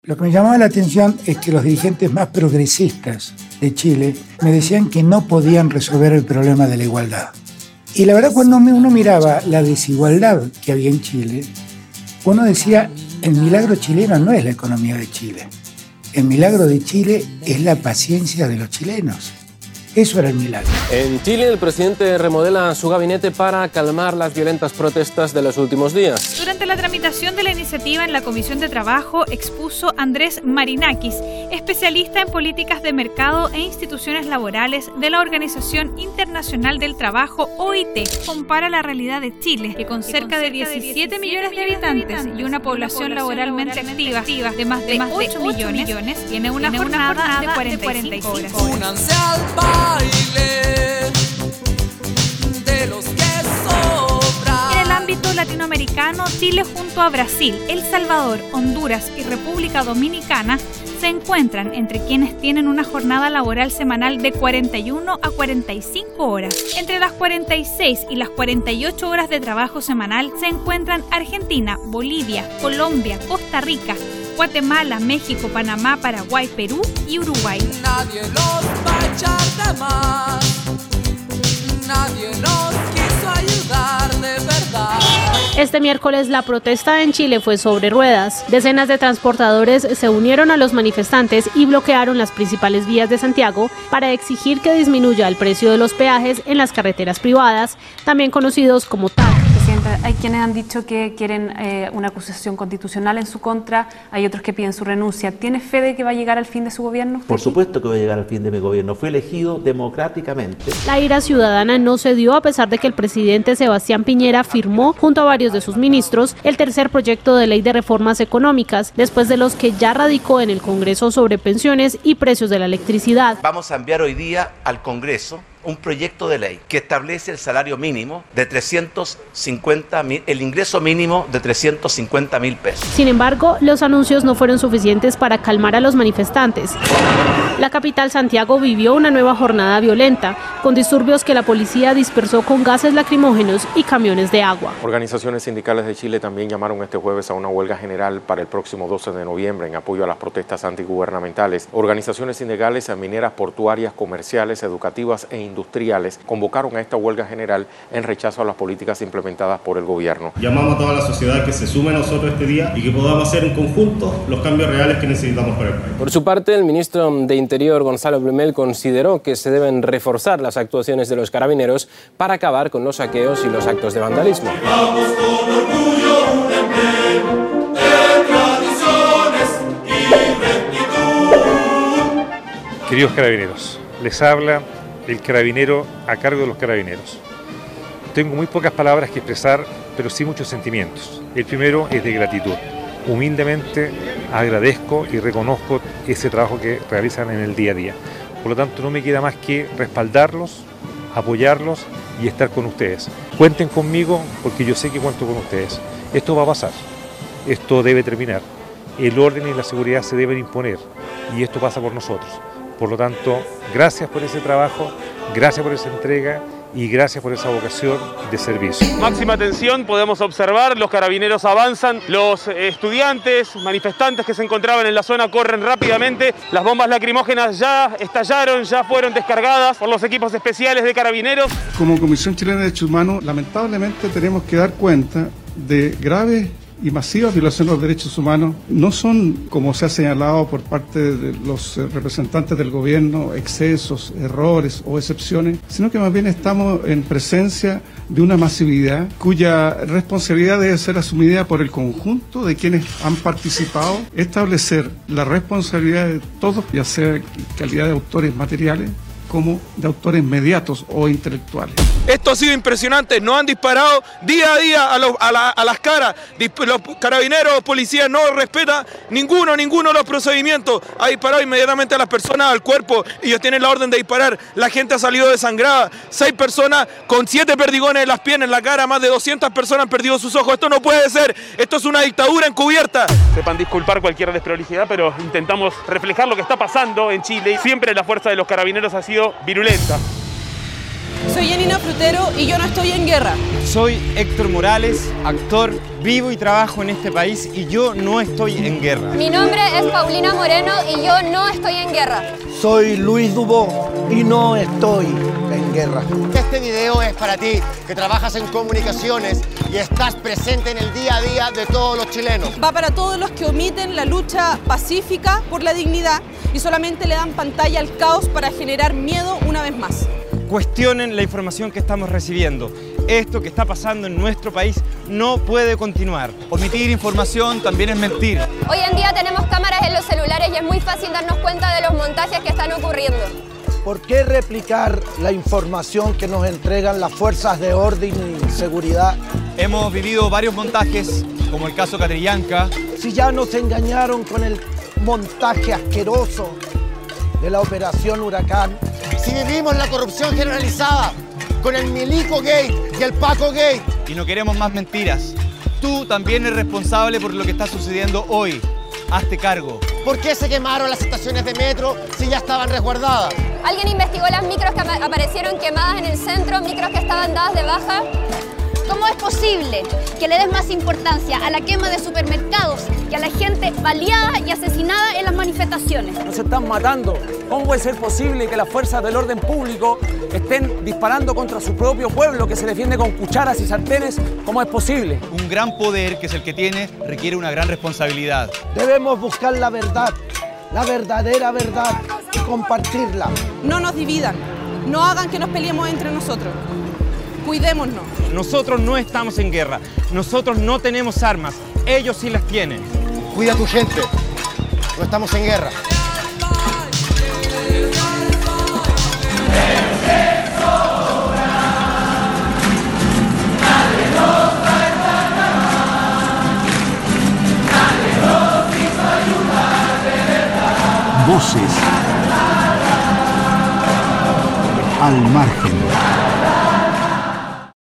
Lo que me llamaba la atención es que los dirigentes más progresistas de Chile me decían que no podían resolver el problema de la igualdad. Y la verdad, cuando uno miraba la desigualdad que había en Chile, uno decía, el milagro chileno no es la economía de Chile. El milagro de Chile es la paciencia de los chilenos. Eso era el milagro. En Chile, el presidente remodela su gabinete para calmar las violentas protestas de los últimos días. Durante la tramitación de la iniciativa en la Comisión de Trabajo, expuso Andrés Marinakis, especialista en políticas de mercado e instituciones laborales de la Organización Internacional del Trabajo, OIT. Compara la realidad de Chile, que con cerca de 17 millones de habitantes y una población laboralmente activa de más de 8 millones, tiene una jornada de 45 horas. Únanse al baile de los que sobran. En el ámbito latinoamericano, Chile junto a Brasil, El Salvador, Honduras y República Dominicana se encuentran entre quienes tienen una jornada laboral semanal de 41 a 45 horas. Entre las 46 y las 48 horas de trabajo semanal se encuentran Argentina, Bolivia, Colombia, Costa Rica, Guatemala, México, Panamá, Paraguay, Perú y Uruguay. Nadie los va a echar de más. Nadie los quiso ayudar de verdad. Este miércoles la protesta en Chile fue sobre ruedas. Decenas de transportadores se unieron a los manifestantes y bloquearon las principales vías de Santiago para exigir que disminuya el precio de los peajes en las carreteras privadas, también conocidos como TAC. Hay quienes han dicho que quieren una acusación constitucional en su contra, hay otros que piden su renuncia. ¿Tiene fe de que va a llegar al fin de su gobierno? Por supuesto que va a llegar al fin de mi gobierno. Fui elegido democráticamente. La ira ciudadana no se dio a pesar de que el presidente Sebastián Piñera firmó, junto a varios de sus ministros, el tercer proyecto de ley de reformas económicas, después de los que ya radicó en el Congreso sobre pensiones y precios de la electricidad. Vamos a enviar hoy día al Congreso un proyecto de ley que establece el salario mínimo de 350.000, el ingreso mínimo de 350.000 pesos. Sin embargo, los anuncios no fueron suficientes para calmar a los manifestantes. La capital, Santiago, vivió una nueva jornada violenta, con disturbios que la policía dispersó con gases lacrimógenos y camiones de agua. Organizaciones sindicales de Chile también llamaron este jueves a una huelga general para el próximo 12 de noviembre en apoyo a las protestas antigubernamentales. Organizaciones sindicales, mineras, portuarias, comerciales, educativas e industriales convocaron a esta huelga general en rechazo a las políticas implementadas por el gobierno. Llamamos a toda la sociedad que se sume a nosotros este día y que podamos hacer en conjunto los cambios reales que necesitamos para el país. Por su parte, el ministro de Interior, Gonzalo Blumel, consideró que se deben reforzar las actuaciones de los carabineros para acabar con los saqueos y los actos de vandalismo. Vamos con orgullo un emblema de tradiciones y rectitud. Queridos carabineros, les habla el carabinero a cargo de los carabineros. Tengo muy pocas palabras que expresar, pero sí muchos sentimientos. El primero es de gratitud. Humildemente agradezco y reconozco ese trabajo que realizan en el día a día. Por lo tanto, no me queda más que respaldarlos, apoyarlos y estar con ustedes. Cuenten conmigo porque yo sé que cuento con ustedes. Esto va a pasar, esto debe terminar. El orden y la seguridad se deben imponer y esto pasa por nosotros. Por lo tanto, gracias por ese trabajo, gracias por esa entrega y gracias por esa vocación de servicio. Máxima atención, podemos observar, los carabineros avanzan, los estudiantes, manifestantes que se encontraban en la zona corren rápidamente, las bombas lacrimógenas ya estallaron, ya fueron descargadas por los equipos especiales de carabineros. Como Comisión Chilena de Derechos Humanos, lamentablemente tenemos que dar cuenta de graves y masivas violaciones de los derechos humanos. No son, como se ha señalado por parte de los representantes del gobierno, excesos, errores o excepciones, sino que más bien estamos en presencia de una masividad cuya responsabilidad debe ser asumida por el conjunto de quienes han participado, establecer la responsabilidad de todos, ya sea en calidad de autores materiales como de autores mediatos o intelectuales. Esto ha sido impresionante, nos han disparado día a día a las caras, los carabineros, policías no respetan ninguno de los procedimientos, ha disparado inmediatamente a las personas, al cuerpo, ellos tienen la orden de disparar, la gente ha salido desangrada, 6 personas con 7 perdigones en las piernas, en la cara, más de 200 personas han perdido sus ojos, esto no puede ser, esto es una dictadura encubierta. Sepan disculpar cualquier desprolijidad, pero intentamos reflejar lo que está pasando en Chile y siempre la fuerza de los carabineros ha sido virulenta. Soy Janina Frutero y yo no estoy en guerra. Soy Héctor Morales, actor, vivo y trabajo en este país y yo no estoy en guerra. Mi nombre es Paulina Moreno y yo no estoy en guerra. Soy Luis Dubó y no estoy en guerra. Este video es para ti, que trabajas en comunicaciones y estás presente en el día a día de todos los chilenos. Va para todos los que omiten la lucha pacífica por la dignidad y solamente le dan pantalla al caos para generar miedo una vez más. Cuestionen la información que estamos recibiendo. Esto que está pasando en nuestro país no puede continuar. Omitir información también es mentir. Hoy en día tenemos cámaras en los celulares y es muy fácil darnos cuenta de los montajes que están ocurriendo. ¿Por qué replicar la información que nos entregan las fuerzas de orden y seguridad? Hemos vivido varios montajes, como el caso Catrillanca. Si ya nos engañaron con el montaje asqueroso de la Operación Huracán. Si vivimos la corrupción generalizada con el Milico Gate y el Paco Gate. Y no queremos más mentiras. Tú también eres responsable por lo que está sucediendo hoy. Hazte cargo. ¿Por qué se quemaron las estaciones de metro si ya estaban resguardadas? ¿Alguien investigó las micros que aparecieron quemadas en el centro, micros que estaban dadas de baja? ¿Cómo es posible que le des más importancia a la quema de supermercados que a la gente baleada y asesinada en las manifestaciones? Nos están matando. ¿Cómo puede ser posible que las fuerzas del orden público estén disparando contra su propio pueblo que se defiende con cucharas y sartenes? ¿Cómo es posible? Un gran poder, que es el que tiene, requiere una gran responsabilidad. Debemos buscar la verdad, la verdadera verdad y compartirla. No nos dividan, no hagan que nos peleemos entre nosotros. Cuidémonos. Nosotros no estamos en guerra, nosotros no tenemos armas, ellos sí las tienen. Cuida a tu gente, no estamos en guerra. Voces al margen.